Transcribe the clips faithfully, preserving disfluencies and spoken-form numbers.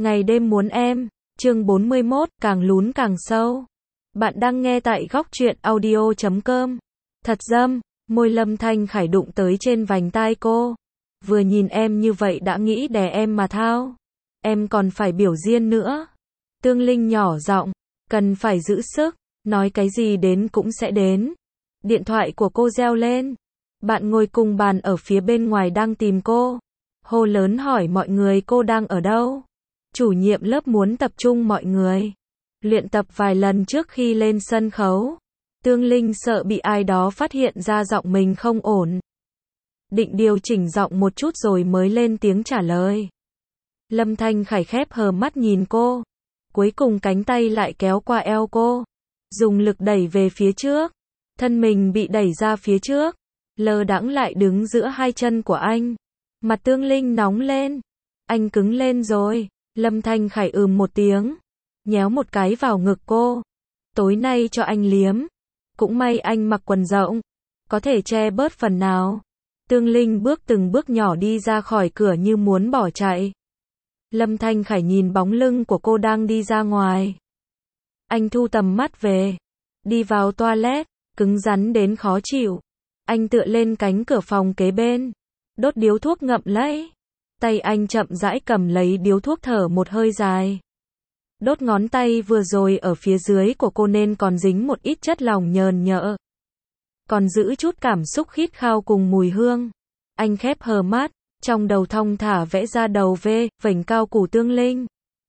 Ngày đêm muốn em, chương bốn mươi mốt, càng lún càng sâu. Bạn đang nghe tại góc truyện audio chấm com. Thật dâm, môi Lâm Thanh Khải đụng tới trên vành tai cô. Vừa nhìn em như vậy đã nghĩ đè em mà thao. Em còn phải biểu diễn nữa. Tương Linh nhỏ giọng, cần phải giữ sức, nói cái gì đến cũng sẽ đến. Điện thoại của cô reo lên. Bạn ngồi cùng bàn ở phía bên ngoài đang tìm cô. Hô lớn hỏi mọi người cô đang ở đâu. Chủ nhiệm lớp muốn tập trung mọi người. Luyện tập vài lần trước khi lên sân khấu. Tương Linh sợ bị ai đó phát hiện ra giọng mình không ổn. Định điều chỉnh giọng một chút rồi mới lên tiếng trả lời. Lâm Thanh Khải khép hờ mắt nhìn cô. Cuối cùng cánh tay lại kéo qua eo cô. Dùng lực đẩy về phía trước. Thân mình bị đẩy ra phía trước. Lơ đãng lại đứng giữa hai chân của anh. Mặt Tương Linh nóng lên. Anh cứng lên rồi. Lâm Thanh Khải ừm một tiếng. Nhéo một cái vào ngực cô. Tối nay cho anh liếm. Cũng may anh mặc quần rộng. Có thể che bớt phần nào. Tương Linh bước từng bước nhỏ đi ra khỏi cửa như muốn bỏ chạy. Lâm Thanh Khải nhìn bóng lưng của cô đang đi ra ngoài. Anh thu tầm mắt về. Đi vào toilet. Cứng rắn đến khó chịu. Anh tựa lên cánh cửa phòng kế bên. Đốt điếu thuốc ngậm lấy. Tay anh chậm rãi cầm lấy điếu thuốc thở một hơi dài. Đốt ngón tay vừa rồi ở phía dưới của cô nên còn dính một ít chất lỏng nhờn nhợ. Còn giữ chút cảm xúc khít khao cùng mùi hương. Anh khép hờ mắt, trong đầu thong thả vẽ ra đầu V, vành cao củ Tương Linh.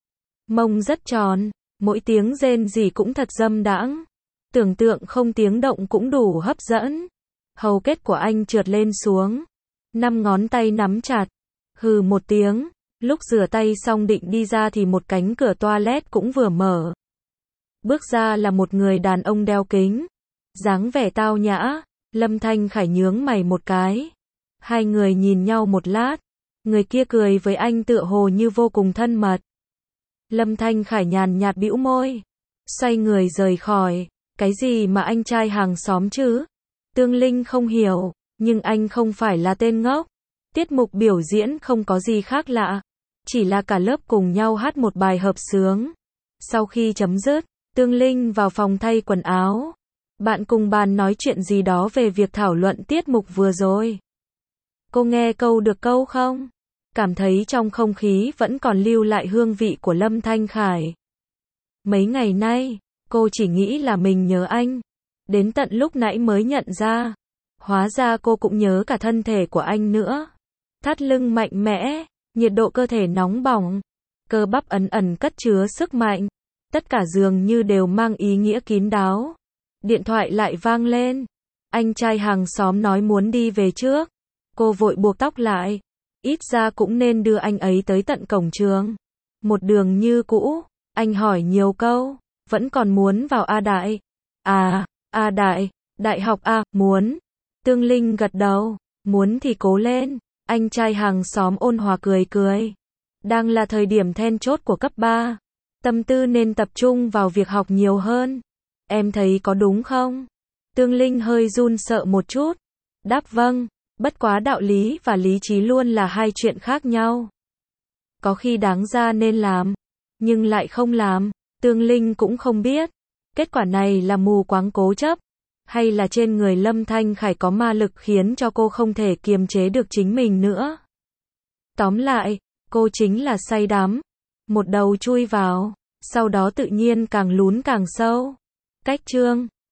Mông rất tròn, mỗi tiếng rên rỉ cũng thật dâm đãng. Tưởng tượng không tiếng động cũng đủ hấp dẫn. Hầu kết của anh trượt lên xuống. Năm ngón tay nắm chặt. Hừ một tiếng. Lúc rửa tay xong định đi ra thì một cánh cửa toilet cũng vừa mở. Bước ra là một người đàn ông đeo kính. Dáng vẻ tao nhã. Lâm Thanh Khải nhướng mày một cái. Hai người nhìn nhau một lát. Người kia cười với anh tựa hồ như vô cùng thân mật. Lâm Thanh Khải nhàn nhạt bĩu môi. Xoay người rời khỏi. Cái gì mà anh trai hàng xóm chứ? Tương Linh không hiểu. Nhưng anh không phải là tên ngốc. Tiết mục biểu diễn không có gì khác lạ. Chỉ là cả lớp cùng nhau hát một bài hợp xướng. Sau khi chấm dứt, Tương Linh vào phòng thay quần áo. Bạn cùng bàn nói chuyện gì đó về việc thảo luận tiết mục vừa rồi. Cô nghe câu được câu không? Cảm thấy trong không khí vẫn còn lưu lại hương vị của Lâm Thanh Khải. Mấy ngày nay, cô chỉ nghĩ là mình nhớ anh. Đến tận lúc nãy mới nhận ra. Hóa ra cô cũng nhớ cả thân thể của anh nữa. Thắt lưng mạnh mẽ, nhiệt độ cơ thể nóng bỏng, cơ bắp ẩn ẩn cất chứa sức mạnh. Tất cả dường như đều mang ý nghĩa kín đáo. Điện thoại lại vang lên. Anh trai hàng xóm nói muốn đi về trước. Cô vội buộc tóc lại. Ít ra cũng nên đưa anh ấy tới tận cổng trường. Một đường như cũ. Anh hỏi nhiều câu. Vẫn còn muốn vào A Đại. À, A Đại, Đại học A, muốn. Tương Linh gật đầu. Muốn thì cố lên. Anh trai hàng xóm ôn hòa cười cười. Đang là thời điểm then chốt của cấp ba. Tâm tư nên tập trung vào việc học nhiều hơn. Em thấy có đúng không? Tương Linh hơi run sợ một chút. Đáp vâng. Bất quá đạo lý và lý trí luôn là hai chuyện khác nhau. Có khi đáng ra nên làm. Nhưng lại không làm. Tương Linh cũng không biết. Kết quả này là mù quáng cố chấp. Hay là trên người Lâm Thanh Khải có ma lực khiến cho cô không thể kiềm chế được chính mình nữa. Tóm lại, cô chính là say đắm. Một đầu chui vào. Sau đó tự nhiên càng lún càng sâu. Cách chương